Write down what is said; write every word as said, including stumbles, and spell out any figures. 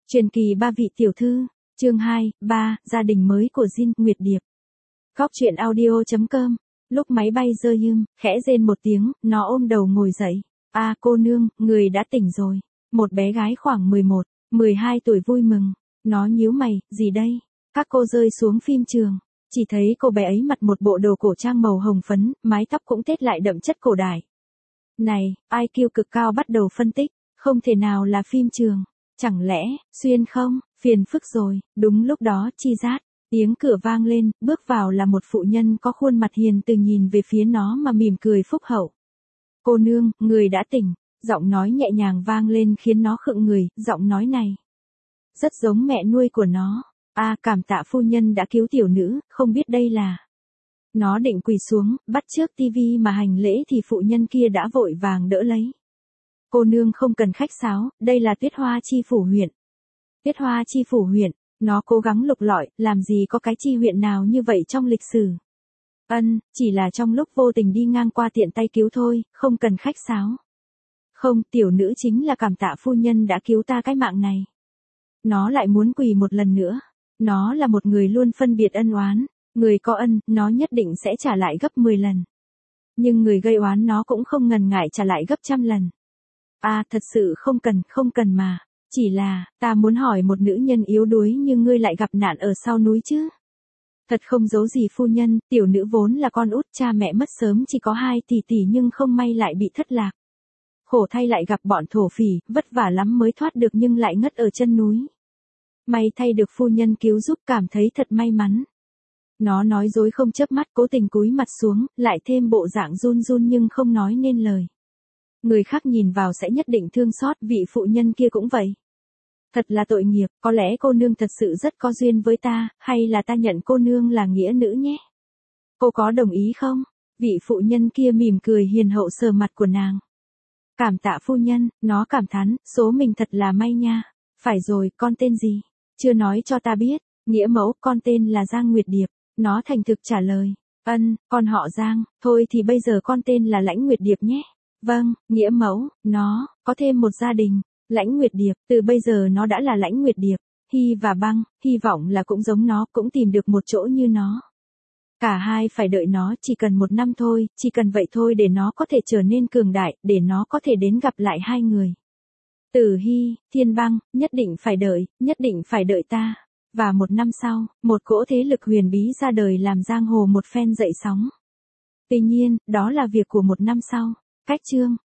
Truyền kỳ ba vị tiểu thư, chương hai, ba, gia đình mới của Jin Nguyệt Điệp. Góc truyện audio chấm com. Lúc máy bay rơi hưng, khẽ rên một tiếng, nó ôm đầu ngồi dậy. A cô nương, người đã tỉnh rồi. Một bé gái khoảng mười một, mười hai tuổi vui mừng. Nó nhíu mày, gì đây? Các cô rơi xuống phim trường. Chỉ thấy cô bé ấy mặc một bộ đồ cổ trang màu hồng phấn, mái tóc cũng tết lại đậm chất cổ đại. Này, i kiu cực cao bắt đầu phân tích, không thể nào là phim trường. Chẳng lẽ, xuyên không, phiền phức rồi, đúng lúc đó chi rát, tiếng cửa vang lên, bước vào là một phụ nhân có khuôn mặt hiền từ nhìn về phía nó mà mỉm cười phúc hậu. Cô nương, người đã tỉnh, giọng nói nhẹ nhàng vang lên khiến nó khựng người, giọng nói này rất giống mẹ nuôi của nó. A cảm tạ phu nhân đã cứu tiểu nữ, không biết đây là... Nó định quỳ xuống, bắt trước tivi mà hành lễ thì phụ nhân kia đã vội vàng đỡ lấy. Cô nương không cần khách sáo, đây là Tuyết Hoa Chi Phủ huyện. Tuyết Hoa Chi Phủ huyện, nó cố gắng lục lọi, làm gì có cái chi huyện nào như vậy trong lịch sử. Ân, chỉ là trong lúc vô tình đi ngang qua tiện tay cứu thôi, không cần khách sáo. Không, tiểu nữ chính là cảm tạ phu nhân đã cứu ta cái mạng này. Nó lại muốn quỳ một lần nữa. Nó là một người luôn phân biệt ân oán. Người có ân, nó nhất định sẽ trả lại gấp mười lần. Nhưng người gây oán nó cũng không ngần ngại trả lại gấp trăm lần. À, thật sự không cần, không cần mà. Chỉ là, ta muốn hỏi một nữ nhân yếu đuối như ngươi lại gặp nạn ở sau núi chứ. Thật không giấu gì phu nhân, tiểu nữ vốn là con út, cha mẹ mất sớm chỉ có hai tỷ tỷ nhưng không may lại bị thất lạc. Khổ thay lại gặp bọn thổ phỉ, vất vả lắm mới thoát được nhưng lại ngất ở chân núi. May thay được phu nhân cứu giúp, cảm thấy thật may mắn. Nó nói dối không chớp mắt, cố tình cúi mặt xuống, lại thêm bộ dạng run run nhưng không nói nên lời. Người khác nhìn vào sẽ nhất định thương xót, vị phụ nhân kia cũng vậy. Thật là tội nghiệp, có lẽ cô nương thật sự rất có duyên với ta, hay là ta nhận cô nương là nghĩa nữ nhé. Cô có đồng ý không? Vị phụ nhân kia mỉm cười hiền hậu sờ mặt của nàng. Cảm tạ phu nhân, nó cảm thán, số mình thật là may nha. Phải rồi, con tên gì? Chưa nói cho ta biết. Nghĩa mẫu, con tên là Giang Nguyệt Điệp. Nó thành thực trả lời. Ân, con họ Giang, thôi thì bây giờ con tên là Lãnh Nguyệt Điệp nhé. Vâng, nghĩa mẫu, nó, có thêm một gia đình. Lãnh Nguyệt Điệp, từ bây giờ nó đã là Lãnh Nguyệt Điệp. Hy và Băng, hy vọng là cũng giống nó, cũng tìm được một chỗ như nó. Cả hai phải đợi nó, chỉ cần một năm thôi, chỉ cần vậy thôi để nó có thể trở nên cường đại, để nó có thể đến gặp lại hai người. Tử Hy, Thiên Băng, nhất định phải đợi, nhất định phải đợi ta. Và một năm sau, một cỗ thế lực huyền bí ra đời làm giang hồ một phen dậy sóng. Tuy nhiên, đó là việc của một năm sau. Cách chương